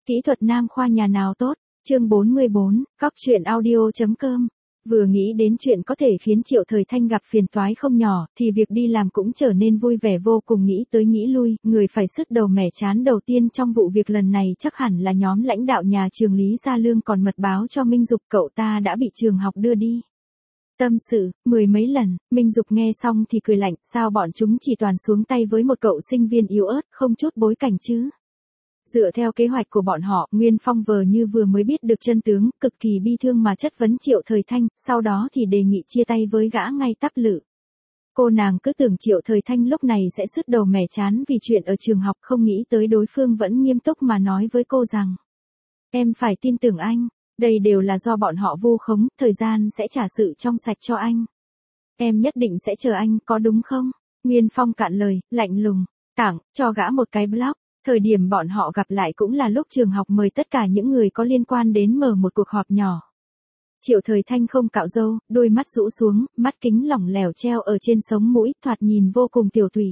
Kỹ thuật nam khoa nhà nào tốt? Chương 44, cóc truyện audio.com. Vừa nghĩ đến chuyện có thể khiến Triệu Thời Thanh gặp phiền toái không nhỏ, thì việc đi làm cũng trở nên vui vẻ vô cùng, nghĩ tới nghĩ lui, người phải sứt đầu mẻ trán đầu tiên trong vụ việc lần này chắc hẳn là nhóm lãnh đạo nhà trường Lý Gia Lương còn mật báo cho Minh Dục cậu ta đã bị trường học đưa đi. Tâm sự, mười mấy lần, Minh Dục nghe xong thì cười lạnh, sao bọn chúng chỉ toàn xuống tay với một cậu sinh viên yếu ớt, không chút bối cảnh chứ? Dựa theo kế hoạch của bọn họ, Nguyên Phong vờ như vừa mới biết được chân tướng, cực kỳ bi thương mà chất vấn Triệu Thời Thanh, sau đó thì đề nghị chia tay với gã ngay tắp lự. Cô nàng cứ tưởng Triệu Thời Thanh lúc này sẽ sứt đầu mẻ trán vì chuyện ở trường học, không nghĩ tới đối phương vẫn nghiêm túc mà nói với cô rằng: em phải tin tưởng anh, đây đều là do bọn họ vu khống, thời gian sẽ trả sự trong sạch cho anh. Em nhất định sẽ chờ anh, có đúng không? Nguyên Phong cạn lời, lạnh lùng, tặng cho gã một cái block. Thời điểm bọn họ gặp lại cũng là lúc trường học mời tất cả những người có liên quan đến mở một cuộc họp nhỏ. Triệu Thời Thanh không cạo râu, đôi mắt rũ xuống, mắt kính lỏng lẻo treo ở trên sống mũi, thoạt nhìn vô cùng tiểu tụy.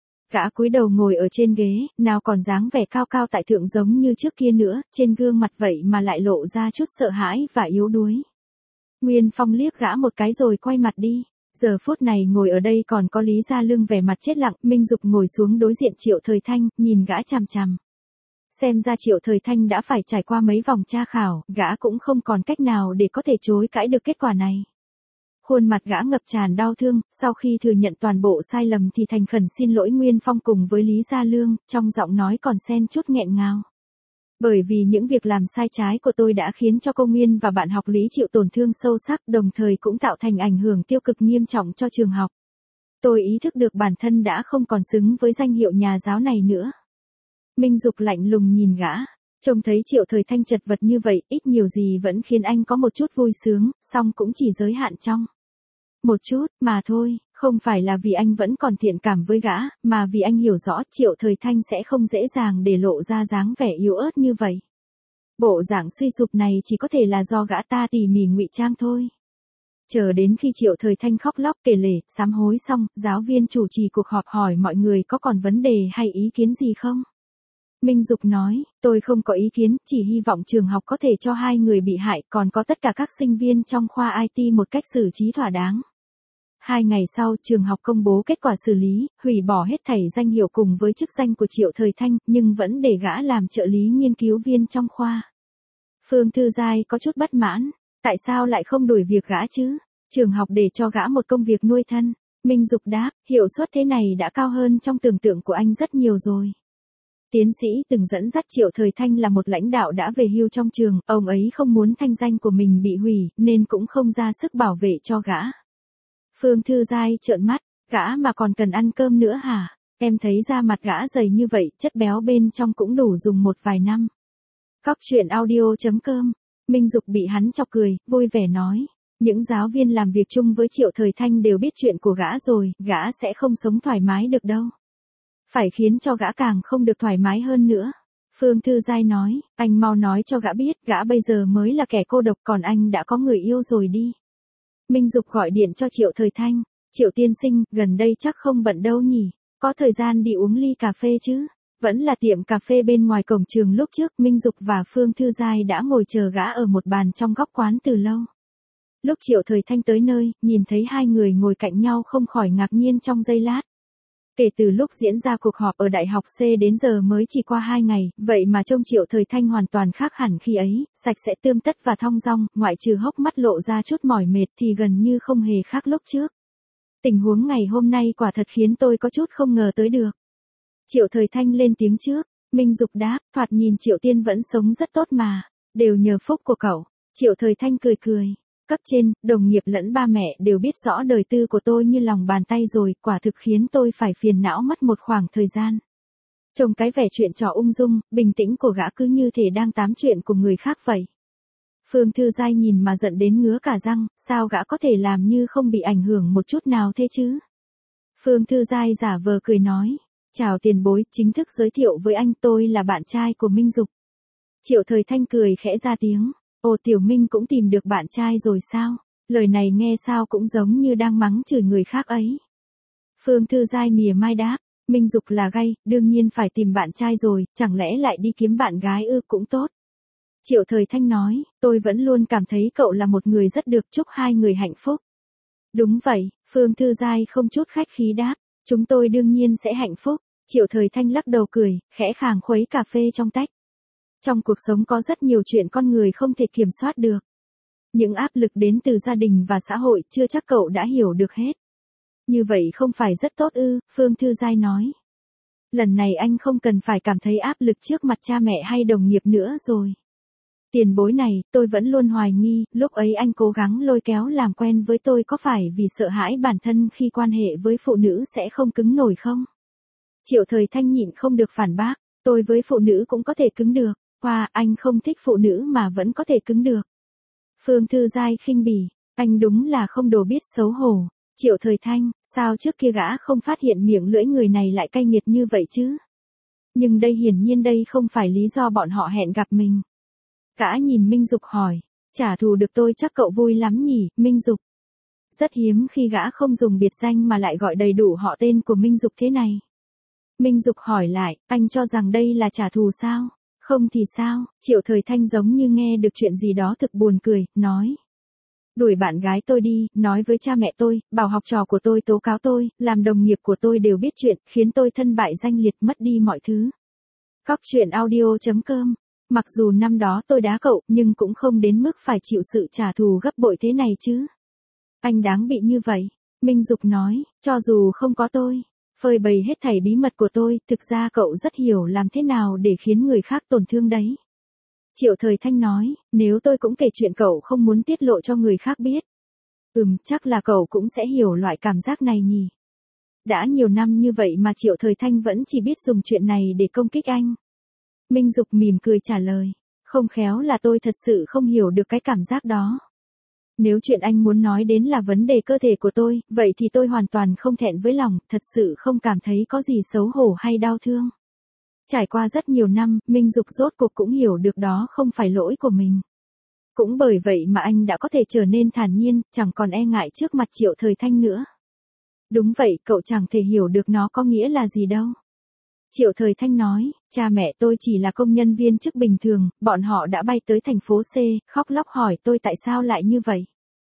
Gã cúi đầu ngồi ở trên ghế, nào còn dáng vẻ cao cao tại thượng giống như trước kia nữa, trên gương mặt vậy mà lại lộ ra chút sợ hãi và yếu đuối. Nguyên Phong liếc gã một cái rồi quay mặt đi. Giờ phút này ngồi ở đây còn có Lý Gia Lương vẻ mặt chết lặng, Minh Dục ngồi xuống đối diện Triệu Thời Thanh, nhìn gã chằm chằm. Xem ra Triệu Thời Thanh đã phải trải qua mấy vòng tra khảo, gã cũng không còn cách nào để có thể chối cãi được kết quả này. Khuôn mặt gã ngập tràn đau thương, sau khi thừa nhận toàn bộ sai lầm thì thành khẩn xin lỗi Nguyên Phong cùng với Lý Gia Lương, trong giọng nói còn xen chút nghẹn ngào. Bởi vì những việc làm sai trái của tôi đã khiến cho cô Nguyên và bạn học Lý chịu tổn thương sâu sắc, đồng thời cũng tạo thành ảnh hưởng tiêu cực nghiêm trọng cho trường học. Tôi ý thức được bản thân đã không còn xứng với danh hiệu nhà giáo này nữa. Minh Dục lạnh lùng nhìn gã, trông thấy Triệu Thời Thanh chật vật như vậy, ít nhiều gì vẫn khiến anh có một chút vui sướng, song cũng chỉ giới hạn trong một chút mà thôi, không phải là vì anh vẫn còn thiện cảm với gã, mà vì anh hiểu rõ Triệu Thời Thanh sẽ không dễ dàng để lộ ra dáng vẻ yếu ớt như vậy. Bộ dạng suy sụp này chỉ có thể là do gã ta tỉ mỉ ngụy trang thôi. Chờ đến khi Triệu Thời Thanh khóc lóc kể lể, sám hối xong, giáo viên chủ trì cuộc họp hỏi mọi người có còn vấn đề hay ý kiến gì không? Minh Dục nói, tôi không có ý kiến, chỉ hy vọng trường học có thể cho hai người bị hại, còn có tất cả các sinh viên trong khoa IT một cách xử trí thỏa đáng. 2 ngày sau, trường học công bố kết quả xử lý, hủy bỏ hết thảy danh hiệu cùng với chức danh của Triệu Thời Thanh, nhưng vẫn để gã làm trợ lý nghiên cứu viên trong khoa. Phương Thư Giai có chút bất mãn, tại sao lại không đuổi việc gã chứ? Trường học để cho gã một công việc nuôi thân. Minh Dục đáp, hiệu suất thế này đã cao hơn trong tưởng tượng của anh rất nhiều rồi. Tiến sĩ từng dẫn dắt Triệu Thời Thanh là một lãnh đạo đã về hưu trong trường, ông ấy không muốn thanh danh của mình bị hủy, nên cũng không ra sức bảo vệ cho gã. Phương Thư Giai trợn mắt, gã mà còn cần ăn cơm nữa hả? Em thấy da mặt gã dày như vậy, chất béo bên trong cũng đủ dùng một vài năm. Cóc truyện audio.com. Minh Dục bị hắn chọc cười, vui vẻ nói. Những giáo viên làm việc chung với Triệu Thời Thanh đều biết chuyện của gã rồi, gã sẽ không sống thoải mái được đâu. Phải khiến cho gã càng không được thoải mái hơn nữa. Phương Thư Giai nói, anh mau nói cho gã biết, gã bây giờ mới là kẻ cô độc, còn anh đã có người yêu rồi đi. Minh Dục gọi điện cho Triệu Thời Thanh, Triệu tiên sinh, gần đây chắc không bận đâu nhỉ, có thời gian đi uống ly cà phê chứ? Vẫn là tiệm cà phê bên ngoài cổng trường lúc trước, Minh Dục và Phương Thư Giai đã ngồi chờ gã ở một bàn trong góc quán từ lâu. Lúc Triệu Thời Thanh tới nơi, nhìn thấy hai người ngồi cạnh nhau không khỏi ngạc nhiên trong giây lát. Kể từ lúc diễn ra cuộc họp ở Đại học C đến giờ mới chỉ qua 2 ngày, vậy mà trông Triệu Thời Thanh hoàn toàn khác hẳn khi ấy, sạch sẽ tươm tất và thong dong, ngoại trừ hốc mắt lộ ra chút mỏi mệt thì gần như không hề khác lúc trước. Tình huống ngày hôm nay quả thật khiến tôi có chút không ngờ tới được. Triệu Thời Thanh lên tiếng trước, Minh Dục đáp, thoạt nhìn Triệu Tiên vẫn sống rất tốt mà, đều nhờ phúc của cậu. Triệu Thời Thanh cười cười. Cấp trên, đồng nghiệp lẫn ba mẹ đều biết rõ đời tư của tôi như lòng bàn tay rồi, quả thực khiến tôi phải phiền não mất một khoảng thời gian. Trông cái vẻ chuyện trò ung dung, bình tĩnh của gã cứ như thể đang tám chuyện của người khác vậy. Phương Thư Giai nhìn mà giận đến ngứa cả răng, sao gã có thể làm như không bị ảnh hưởng một chút nào thế chứ? Phương Thư Giai giả vờ cười nói, chào tiền bối, chính thức giới thiệu với anh, tôi là bạn trai của Minh Dục. Triệu Thời Thanh cười khẽ ra tiếng. Ồ, Tiểu Minh cũng tìm được bạn trai rồi sao? Lời này nghe sao cũng giống như đang mắng chửi người khác ấy. Phương Thư Giai mỉa mai đáp, Minh Dục là gay, đương nhiên phải tìm bạn trai rồi, chẳng lẽ lại đi kiếm bạn gái ư, cũng tốt. Triệu Thời Thanh nói, tôi vẫn luôn cảm thấy cậu là một người rất được, chúc hai người hạnh phúc. Đúng vậy, Phương Thư Giai không chút khách khí đáp, chúng tôi đương nhiên sẽ hạnh phúc. Triệu Thời Thanh lắc đầu cười, khẽ khàng khuấy cà phê trong tách. Trong cuộc sống có rất nhiều chuyện con người không thể kiểm soát được. Những áp lực đến từ gia đình và xã hội chưa chắc cậu đã hiểu được hết. Như vậy không phải rất tốt ư, Phương Thư Giai nói. Lần này anh không cần phải cảm thấy áp lực trước mặt cha mẹ hay đồng nghiệp nữa rồi. Tiền bối này, tôi vẫn luôn hoài nghi, lúc ấy anh cố gắng lôi kéo làm quen với tôi có phải vì sợ hãi bản thân khi quan hệ với phụ nữ sẽ không cứng nổi không? Triệu Thời Thanh nhịn không được phản bác, tôi với phụ nữ cũng có thể cứng được, anh không thích phụ nữ mà vẫn có thể cứng được. Phương Thư Giai khinh bỉ, anh đúng là không đồ biết xấu hổ. Triệu Thời Thanh, sao trước kia gã không phát hiện miệng lưỡi người này lại cay nghiệt như vậy chứ? Nhưng đây hiển nhiên đây không phải lý do bọn họ hẹn gặp mình. Gã nhìn Minh Dục hỏi, trả thù được tôi chắc cậu vui lắm nhỉ, Minh Dục. Rất hiếm khi gã không dùng biệt danh mà lại gọi đầy đủ họ tên của Minh Dục thế này. Minh Dục hỏi lại, anh cho rằng đây là trả thù sao? Không thì sao? Triệu Thời Thanh giống như nghe được chuyện gì đó thực buồn cười, nói. Đuổi bạn gái tôi đi, nói với cha mẹ tôi, bảo học trò của tôi tố cáo tôi, làm đồng nghiệp của tôi đều biết chuyện, khiến tôi thân bại danh liệt mất đi mọi thứ. Cóc truyện audio.com. Mặc dù năm đó tôi đá cậu, nhưng cũng không đến mức phải chịu sự trả thù gấp bội thế này chứ. Anh đáng bị như vậy. Minh Dục nói, cho dù không có tôi, phơi bày hết thảy bí mật của tôi, thực ra cậu rất hiểu làm thế nào để khiến người khác tổn thương đấy. Triệu Thời Thanh nói, nếu tôi cũng kể chuyện cậu không muốn tiết lộ cho người khác biết. Chắc là cậu cũng sẽ hiểu loại cảm giác này nhỉ. Đã nhiều năm như vậy mà Triệu Thời Thanh vẫn chỉ biết dùng chuyện này để công kích anh. Minh Dục mỉm cười trả lời, không khéo là tôi thật sự không hiểu được cái cảm giác đó. Nếu chuyện anh muốn nói đến là vấn đề cơ thể của tôi, vậy thì tôi hoàn toàn không thẹn với lòng, thật sự không cảm thấy có gì xấu hổ hay đau thương. Trải qua rất nhiều năm, Minh Dục rốt cuộc cũng hiểu được đó không phải lỗi của mình. Cũng bởi vậy mà anh đã có thể trở nên thản nhiên, chẳng còn e ngại trước mặt Triệu Thời Thanh nữa. Đúng vậy, cậu chẳng thể hiểu được nó có nghĩa là gì đâu. Triệu Thời Thanh nói, cha mẹ tôi chỉ là công nhân viên chức bình thường, bọn họ đã bay tới thành phố C, khóc lóc hỏi tôi tại sao lại như vậy.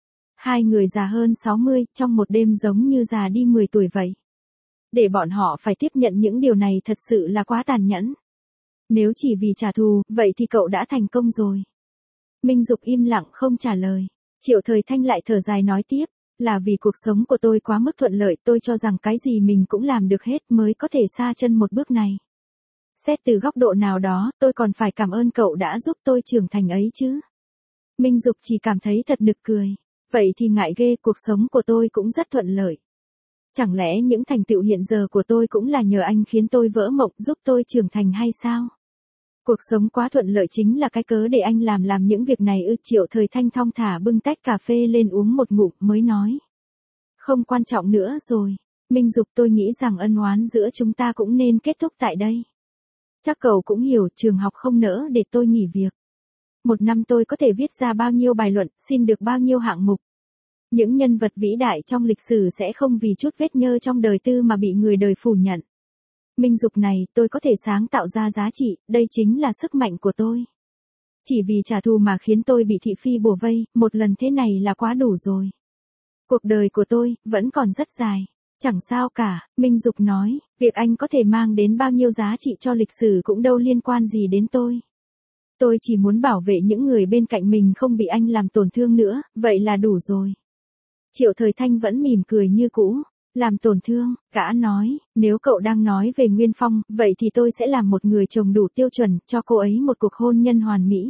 Hai người già hơn 60, trong một đêm giống như già đi 10 tuổi vậy. Để bọn họ phải tiếp nhận những điều này thật sự là quá tàn nhẫn. Nếu chỉ vì trả thù, vậy thì cậu đã thành công rồi. Minh Dục im lặng không trả lời. Triệu Thời Thanh lại thở dài nói tiếp, là vì cuộc sống của tôi quá mức thuận lợi, tôi cho rằng cái gì mình cũng làm được hết mới có thể xa chân một bước này. Xét từ góc độ nào đó, tôi còn phải cảm ơn cậu đã giúp tôi trưởng thành ấy chứ. Minh Dục chỉ cảm thấy thật nực cười. Vậy thì ngại ghê, cuộc sống của tôi cũng rất thuận lợi. Chẳng lẽ những thành tựu hiện giờ của tôi cũng là nhờ anh khiến tôi vỡ mộng, giúp tôi trưởng thành hay sao? Cuộc sống quá thuận lợi chính là cái cớ để anh làm những việc này ư? Triệu Thời Thanh thong thả bưng tách cà phê lên uống một ngụm mới nói. Không quan trọng nữa rồi. Minh Dục, tôi nghĩ rằng ân oán giữa chúng ta cũng nên kết thúc tại đây. Chắc cậu cũng hiểu, trường học không nỡ để tôi nghỉ việc. Một năm tôi có thể viết ra bao nhiêu bài luận, xin được bao nhiêu hạng mục. Những nhân vật vĩ đại trong lịch sử sẽ không vì chút vết nhơ trong đời tư mà bị người đời phủ nhận. Minh Dục này, tôi có thể sáng tạo ra giá trị, đây chính là sức mạnh của tôi. Chỉ vì trả thù mà khiến tôi bị thị phi bủa vây, một lần thế này là quá đủ rồi. Cuộc đời của tôi, vẫn còn rất dài. Chẳng sao cả, Minh Dục nói, việc anh có thể mang đến bao nhiêu giá trị cho lịch sử cũng đâu liên quan gì đến tôi. Tôi chỉ muốn bảo vệ những người bên cạnh mình không bị anh làm tổn thương nữa, vậy là đủ rồi. Triệu Thời Thanh vẫn mỉm cười như cũ. Làm tổn thương, gã nói, nếu cậu đang nói về Nguyên Phong, vậy thì tôi sẽ làm một người chồng đủ tiêu chuẩn, cho cô ấy một cuộc hôn nhân hoàn mỹ.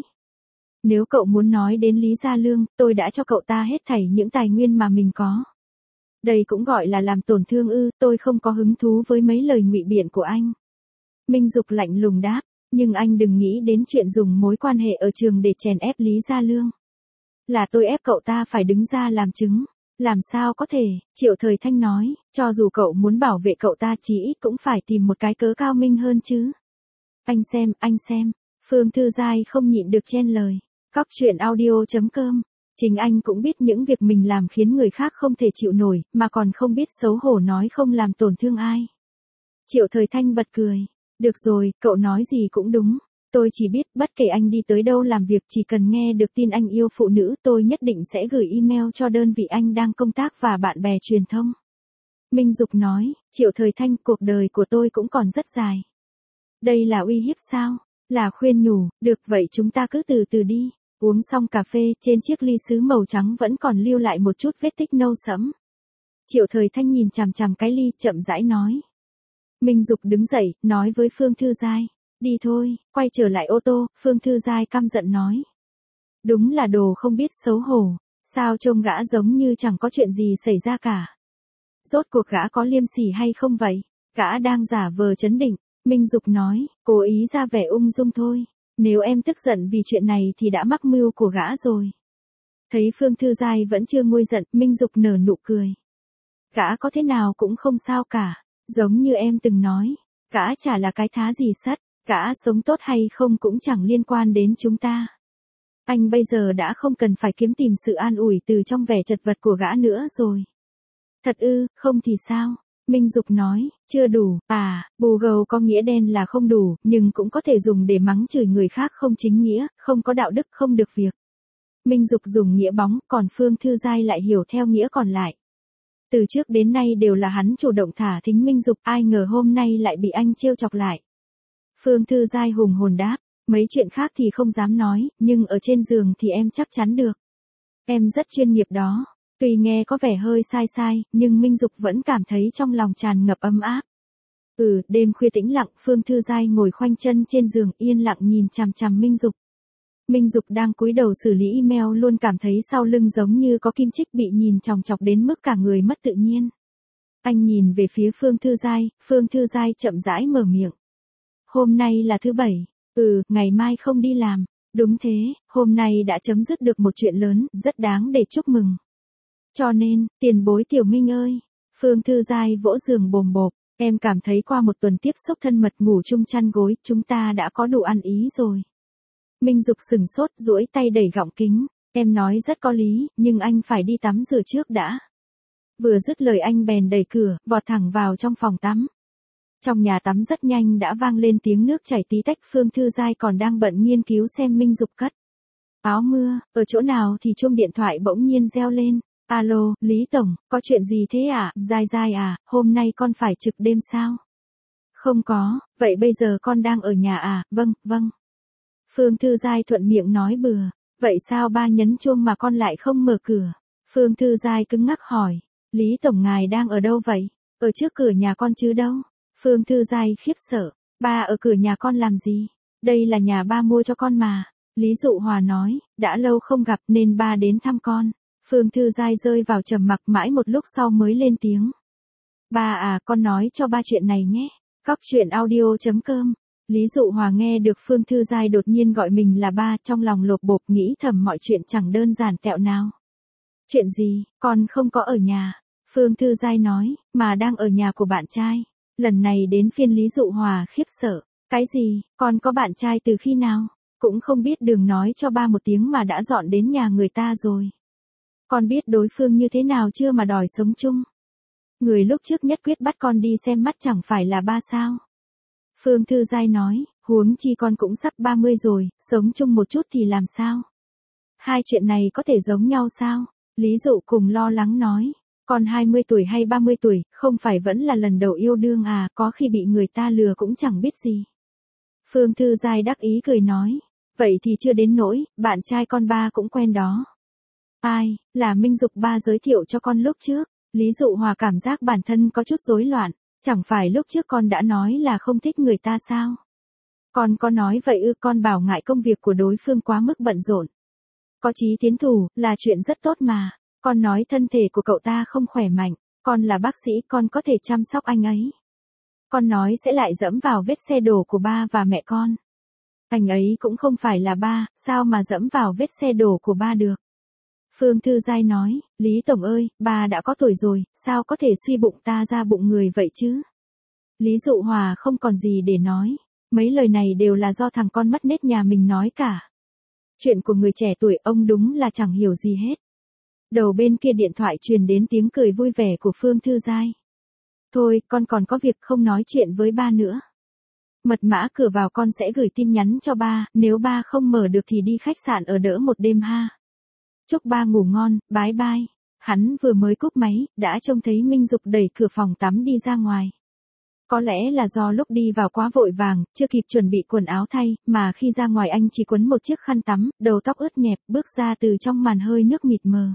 Nếu cậu muốn nói đến Lý Gia Lương, tôi đã cho cậu ta hết thảy những tài nguyên mà mình có. Đây cũng gọi là làm tổn thương ư? Tôi không có hứng thú với mấy lời ngụy biện của anh. Minh Dục lạnh lùng đáp, nhưng anh đừng nghĩ đến chuyện dùng mối quan hệ ở trường để chèn ép Lý Gia Lương. Là tôi ép cậu ta phải đứng ra làm chứng. Làm sao có thể, Triệu Thời Thanh nói, cho dù cậu muốn bảo vệ cậu ta chí ít cũng phải tìm một cái cớ cao minh hơn chứ. Anh xem, Phương Thư Giai không nhịn được chen lời. Cóc truyện audio.com. Chính anh cũng biết những việc mình làm khiến người khác không thể chịu nổi, mà còn không biết xấu hổ nói không làm tổn thương ai. Triệu Thời Thanh bật cười. Được rồi, cậu nói gì cũng đúng. Tôi chỉ biết bất kể anh đi tới đâu làm việc, chỉ cần nghe được tin anh yêu phụ nữ, tôi nhất định sẽ gửi email cho đơn vị anh đang công tác và bạn bè truyền thông. Minh Dục nói, Triệu Thời Thanh, cuộc đời của tôi cũng còn rất dài. Đây là uy hiếp sao? Là khuyên nhủ, được vậy chúng ta cứ từ từ đi. Uống xong cà phê, trên chiếc ly sứ màu trắng vẫn còn lưu lại một chút vết tích nâu sẫm. Triệu Thời Thanh nhìn chằm chằm cái ly, chậm rãi nói. Minh Dục đứng dậy, nói với Phương Thư Giai. Đi thôi, quay trở lại ô tô, Phương Thư Giai căm giận nói. Đúng là đồ không biết xấu hổ, sao trông gã giống như chẳng có chuyện gì xảy ra cả. Rốt cuộc gã có liêm sỉ hay không vậy? Gã đang giả vờ trấn định, Minh Dục nói, cố ý ra vẻ ung dung thôi. Nếu em tức giận vì chuyện này thì đã mắc mưu của gã rồi. Thấy Phương Thư Giai vẫn chưa nguôi giận, Minh Dục nở nụ cười. Gã có thế nào cũng không sao cả, giống như em từng nói, gã chả là cái thá gì sắt, gã sống tốt hay không cũng chẳng liên quan đến chúng ta. Anh bây giờ đã không cần phải kiếm tìm sự an ủi từ trong vẻ chật vật của gã nữa rồi. Thật ư, không thì sao? Minh Dục nói, chưa đủ, bù gầu có nghĩa đen là không đủ, nhưng cũng có thể dùng để mắng chửi người khác không chính nghĩa, không có đạo đức, không được việc. Minh Dục dùng nghĩa bóng, còn Phương Thư Giai lại hiểu theo nghĩa còn lại. Từ trước đến nay đều là hắn chủ động thả thính Minh Dục, ai ngờ hôm nay lại bị anh trêu chọc lại. Phương Thư Giai hùng hồn đáp, mấy chuyện khác thì không dám nói, nhưng ở trên giường thì em chắc chắn được. Em rất chuyên nghiệp đó. Tuy nghe có vẻ hơi sai sai, nhưng Minh Dục vẫn cảm thấy trong lòng tràn ngập ấm áp. Đêm khuya tĩnh lặng, Phương Thư Giai ngồi khoanh chân trên giường yên lặng nhìn chằm chằm Minh Dục. Minh Dục đang cúi đầu xử lý email luôn cảm thấy sau lưng giống như có kim chích bị nhìn chòng chọc đến mức cả người mất tự nhiên. Anh nhìn về phía Phương Thư Giai chậm rãi mở miệng. Hôm nay là thứ Bảy. Ngày mai không đi làm. Đúng thế, hôm nay đã chấm dứt được một chuyện lớn, rất đáng để chúc mừng. Cho nên, tiền bối Tiểu Minh ơi. Phương Thư Giai vỗ giường bồm bộp. Em cảm thấy qua một tuần tiếp xúc thân mật ngủ chung chăn gối, chúng ta đã có đủ ăn ý rồi. Minh Dục sừng sốt, duỗi tay đẩy gọng kính. Em nói rất có lý, nhưng anh phải đi tắm rửa trước đã. Vừa dứt lời anh bèn đẩy cửa, vọt thẳng vào trong phòng tắm. Trong nhà tắm rất nhanh đã vang lên tiếng nước chảy tí tách. Phương Thư Giai còn đang bận nghiên cứu xem Minh Dục cất áo mưa ở chỗ nào thì chuông điện thoại bỗng nhiên reo lên. Alo, Lý Tổng, có chuyện gì thế ạ? Giai à, hôm nay con phải trực đêm sao? Không có, vậy bây giờ con đang ở nhà à? Vâng. Phương Thư Giai thuận miệng nói bừa. Vậy sao ba nhấn chuông mà con lại không mở cửa? Phương Thư Giai cứng ngắc hỏi. Lý Tổng ngài đang ở đâu vậy? Ở trước cửa nhà con chứ đâu? Phương Thư Giai khiếp sợ. Ba ở cửa nhà con làm gì? Đây là nhà ba mua cho con mà. Lý Dụ Hòa nói, đã lâu không gặp nên ba đến thăm con. Phương Thư Giai rơi vào trầm mặc mãi một lúc sau mới lên tiếng. Ba à, con nói cho ba chuyện này nhé. Cóc truyện audio.com. Lý Dụ Hòa nghe được Phương Thư Giai đột nhiên gọi mình là ba, trong lòng lột bột nghĩ thầm mọi chuyện chẳng đơn giản tẹo nào. Chuyện gì, con không có ở nhà. Phương Thư Giai nói, mà đang ở nhà của bạn trai. Lần này đến phiên Lý Dụ Hòa khiếp sợ. Cái gì, con có bạn trai từ khi nào? Cũng không biết đường nói cho ba một tiếng mà đã dọn đến nhà người ta rồi. Con biết đối phương như thế nào chưa mà đòi sống chung? Người lúc trước nhất quyết bắt con đi xem mắt chẳng phải là ba sao? Phương Thư Giai nói, huống chi con cũng sắp 30 rồi, sống chung một chút thì làm sao? Hai chuyện này có thể giống nhau sao? Lý Dụ cùng lo lắng nói, con 20 tuổi hay 30 tuổi, không phải vẫn là lần đầu yêu đương à, có khi bị người ta lừa cũng chẳng biết gì. Phương Thư Giai đắc ý cười nói, vậy thì chưa đến nỗi, bạn trai con ba cũng quen đó. Ai, là Minh Dục ba giới thiệu cho con lúc trước. Lý Dụ Hòa cảm giác bản thân có chút rối loạn, chẳng phải lúc trước con đã nói là không thích người ta sao? Con có nói vậy ư? Con bảo ngại công việc của đối phương quá mức bận rộn. Có chí tiến thủ, là chuyện rất tốt mà. Con nói thân thể của cậu ta không khỏe mạnh, con là bác sĩ, con có thể chăm sóc anh ấy. Con nói sẽ lại dẫm vào vết xe đổ của ba và mẹ con. Anh ấy cũng không phải là ba, sao mà dẫm vào vết xe đổ của ba được? Phương Thư Giai nói, Lý Tổng ơi, ba đã có tuổi rồi, sao có thể suy bụng ta ra bụng người vậy chứ? Lý Dụ Hòa không còn gì để nói. Mấy lời này đều là do thằng con mất nết nhà mình nói cả. Chuyện của người trẻ tuổi ông đúng là chẳng hiểu gì hết. Đầu bên kia điện thoại truyền đến tiếng cười vui vẻ của Phương Thư Giai. Thôi, con còn có việc không nói chuyện với ba nữa. Mật mã cửa vào con sẽ gửi tin nhắn cho ba, nếu ba không mở được thì đi khách sạn ở đỡ một đêm ha. Chúc ba ngủ ngon, bye bye. Hắn vừa mới cúp máy, đã trông thấy Minh Dục đẩy cửa phòng tắm đi ra ngoài. Có lẽ là do lúc đi vào quá vội vàng, chưa kịp chuẩn bị quần áo thay, mà khi ra ngoài anh chỉ quấn một chiếc khăn tắm, đầu tóc ướt nhẹp, bước ra từ trong màn hơi nước mịt mờ.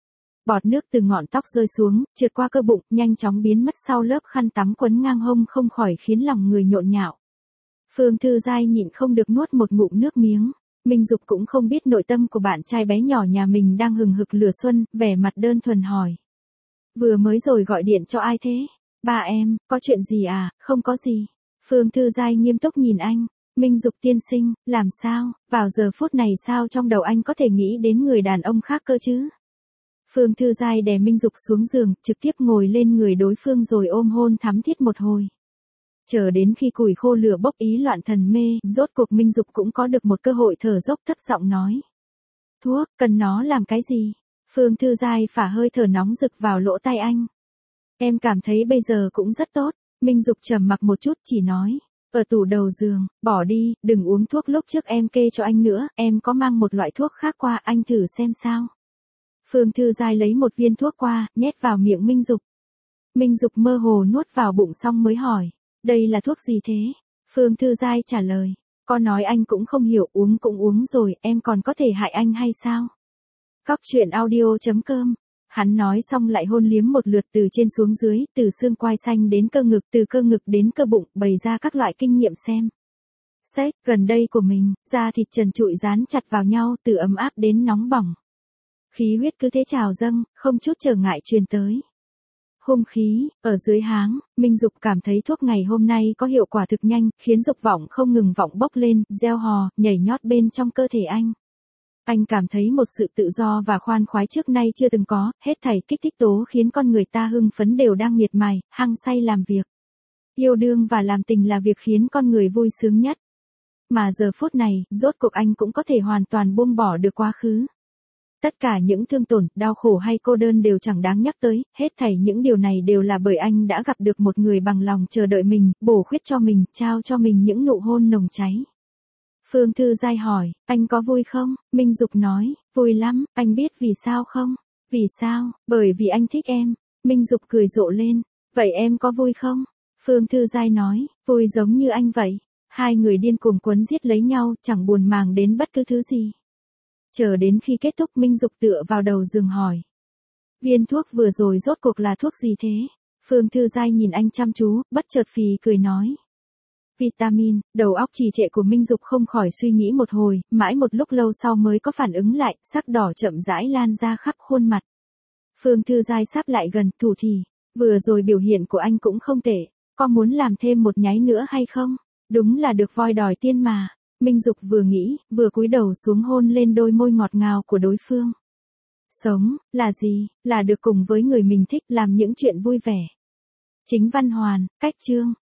Bọt nước từ ngọn tóc rơi xuống, trượt qua cơ bụng, nhanh chóng biến mất sau lớp khăn tắm quấn ngang hông không khỏi khiến lòng người nhộn nhạo. Phương Thư Giai nhịn không được nuốt một ngụm nước miếng. Minh Dục cũng không biết nội tâm của bạn trai bé nhỏ nhà mình đang hừng hực lửa xuân, vẻ mặt đơn thuần hỏi. Vừa mới rồi gọi điện cho ai thế? Ba em, có chuyện gì à? Không có gì. Phương Thư Giai nghiêm túc nhìn anh. Minh Dục tiên sinh, làm sao? Vào giờ phút này sao trong đầu anh có thể nghĩ đến người đàn ông khác cơ chứ? Phương Thư Giai đè Minh Dục xuống giường, trực tiếp ngồi lên người đối phương rồi ôm hôn thắm thiết một hồi. Chờ đến khi củi khô lửa bốc ý loạn thần mê, rốt cuộc Minh Dục cũng có được một cơ hội thở dốc thấp giọng nói. Thuốc, cần nó làm cái gì? Phương Thư Giai phả hơi thở nóng rực vào lỗ tai anh. Em cảm thấy bây giờ cũng rất tốt. Minh Dục trầm mặc một chút chỉ nói. Ở tủ đầu giường, bỏ đi, đừng uống thuốc lúc trước em kê cho anh nữa, em có mang một loại thuốc khác qua, anh thử xem sao. Phương Thư Giai lấy một viên thuốc qua, nhét vào miệng Minh Dục. Minh Dục mơ hồ nuốt vào bụng xong mới hỏi. Đây là thuốc gì thế? Phương Thư Giai trả lời. Con nói anh cũng không hiểu, uống cũng uống rồi, em còn có thể hại anh hay sao? Cóc truyện audio.com. Hắn nói xong lại hôn liếm một lượt từ trên xuống dưới, từ xương quai xanh đến cơ ngực, từ cơ ngực đến cơ bụng, bày ra các loại kinh nghiệm xem. Sex, gần đây của mình, da thịt trần trụi dán chặt vào nhau, từ ấm áp đến nóng bỏng. Khí huyết cứ thế trào dâng, không chút trở ngại truyền tới. Hung khí, ở dưới háng, Minh Dục cảm thấy thuốc ngày hôm nay có hiệu quả thực nhanh, khiến dục vọng không ngừng vọng bốc lên, reo hò, nhảy nhót bên trong cơ thể anh. Anh cảm thấy một sự tự do và khoan khoái trước nay chưa từng có, hết thảy kích thích tố khiến con người ta hưng phấn đều đang miệt mài, hăng say làm việc. Yêu đương và làm tình là việc khiến con người vui sướng nhất. Mà giờ phút này, rốt cuộc anh cũng có thể hoàn toàn buông bỏ được quá khứ. Tất cả những thương tổn, đau khổ hay cô đơn đều chẳng đáng nhắc tới, hết thảy những điều này đều là bởi anh đã gặp được một người bằng lòng chờ đợi mình, bổ khuyết cho mình, trao cho mình những nụ hôn nồng cháy. Phương Thư Giai hỏi, anh có vui không? Minh Dục nói, vui lắm, anh biết vì sao không? Vì sao? Bởi vì anh thích em. Minh Dục cười rộ lên, vậy em có vui không? Phương Thư Giai nói, vui giống như anh vậy. Hai người điên cuồng quấn giết lấy nhau, chẳng buồn màng đến bất cứ thứ gì. Chờ đến khi kết thúc Minh Dục tựa vào đầu giường hỏi. Viên thuốc vừa rồi rốt cuộc là thuốc gì thế? Phương Thư Giai nhìn anh chăm chú, bất chợt phì cười nói. Vitamin, đầu óc trì trệ của Minh Dục không khỏi suy nghĩ một hồi, mãi một lúc lâu sau mới có phản ứng lại, sắc đỏ chậm rãi lan ra khắp khuôn mặt. Phương Thư Giai sắp lại gần, thủ thì, vừa rồi biểu hiện của anh cũng không tệ, có muốn làm thêm một nháy nữa hay không? Đúng là được voi đòi tiên mà. Minh Dục vừa nghĩ, vừa cúi đầu xuống hôn lên đôi môi ngọt ngào của đối phương. Sống, là gì? Là được cùng với người mình thích làm những chuyện vui vẻ. Chính văn hoàn, cách chương.